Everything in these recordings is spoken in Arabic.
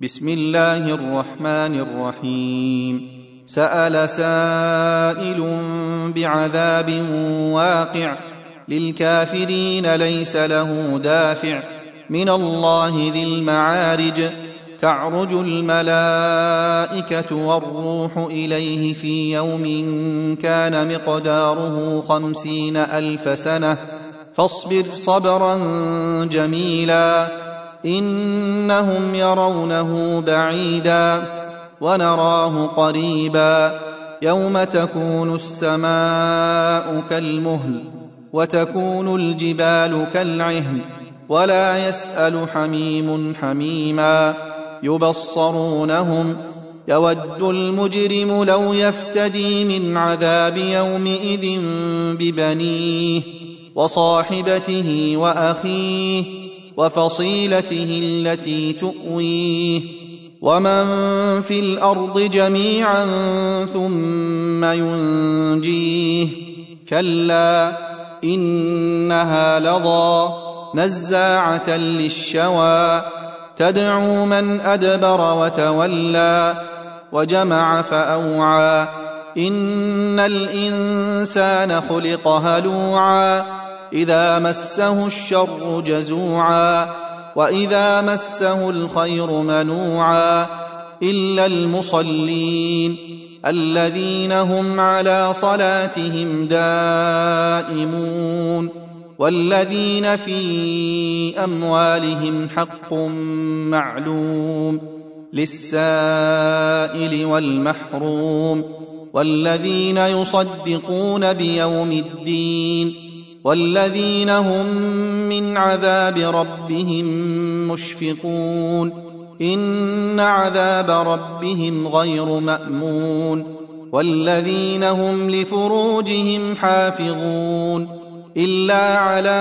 بسم الله الرحمن الرحيم. سأل سائل بعذاب واقع للكافرين ليس له دافع من الله ذي المعارج. تعرج الملائكة والروح إليه في يوم كان مقداره 50,000 سنة فاصبر صبرا جميلا إنهم يرونه بعيدا ونراه قريبا يوم تكون السماء كالمهل وتكون الجبال كالعهن ولا يسأل حميم حميما يبصرونهم يود المجرم لو يفتدي من عذاب يومئذ ببنيه وصاحبته وأخيه وفصيلته التي تؤويه ومن في الأرض جميعا ثم ينجيه كلا إنها لظى نزاعة للشوى تدعو من أدبر وتولى وجمع فأوعى إن الإنسان خلق هلوعا إذا مسه الشر جزوعا وإذا مسه الخير منوعا إلا المصلين الذين هم على صلاتهم دائمون والذين في أموالهم حق معلوم للسائل والمحروم والذين يصدقون بيوم الدين والذين هم من عذاب ربهم مشفقون إن عذاب ربهم غير مأمون والذين هم لفروجهم حافظون إلا على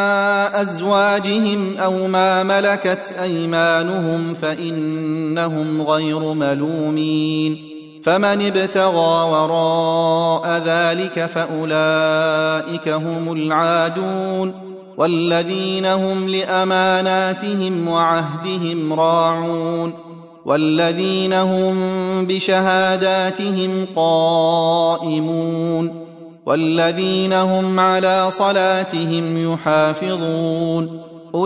أزواجهم أو ما ملكت أيمانهم فإنهم غير ملومين فمن ابتغى وراء ذلك فأولئك هم العادون والذين هم لأماناتهم وعهدهم راعون والذين هم بشهاداتهم قائمون والذين هم على صلاتهم يحافظون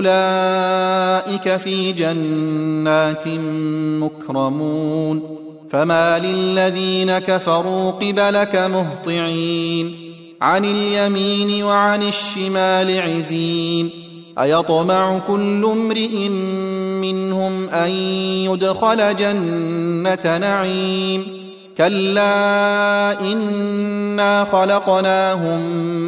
أولئك في جنات مكرمون فما للذين كفروا قبلك مهطعين عن اليمين وعن الشمال عزين أيطمع كل امرئ منهم أن يدخل جنة نعيم كلا إنا خلقناهم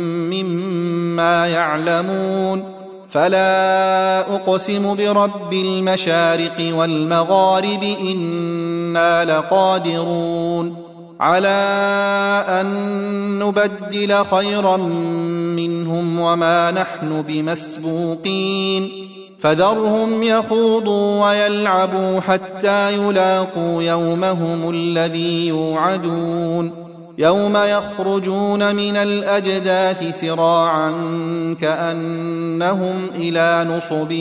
مما يعلمون فلا أقسم برب المشارق والمغارب إنا لقادرون على أن نبدل خيرا منهم وما نحن بمسبوقين فذرهم يخوضوا ويلعبوا حتى يلاقوا يومهم الذي يوعدون يوم يخرجون من الأجداث سراعا كأنهم إلى نصب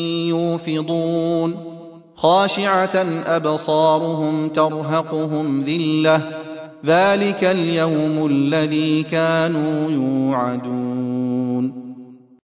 يوفضون خاشعة أبصارهم ترهقهم ذلة ذلك اليوم الذي كانوا يوعدون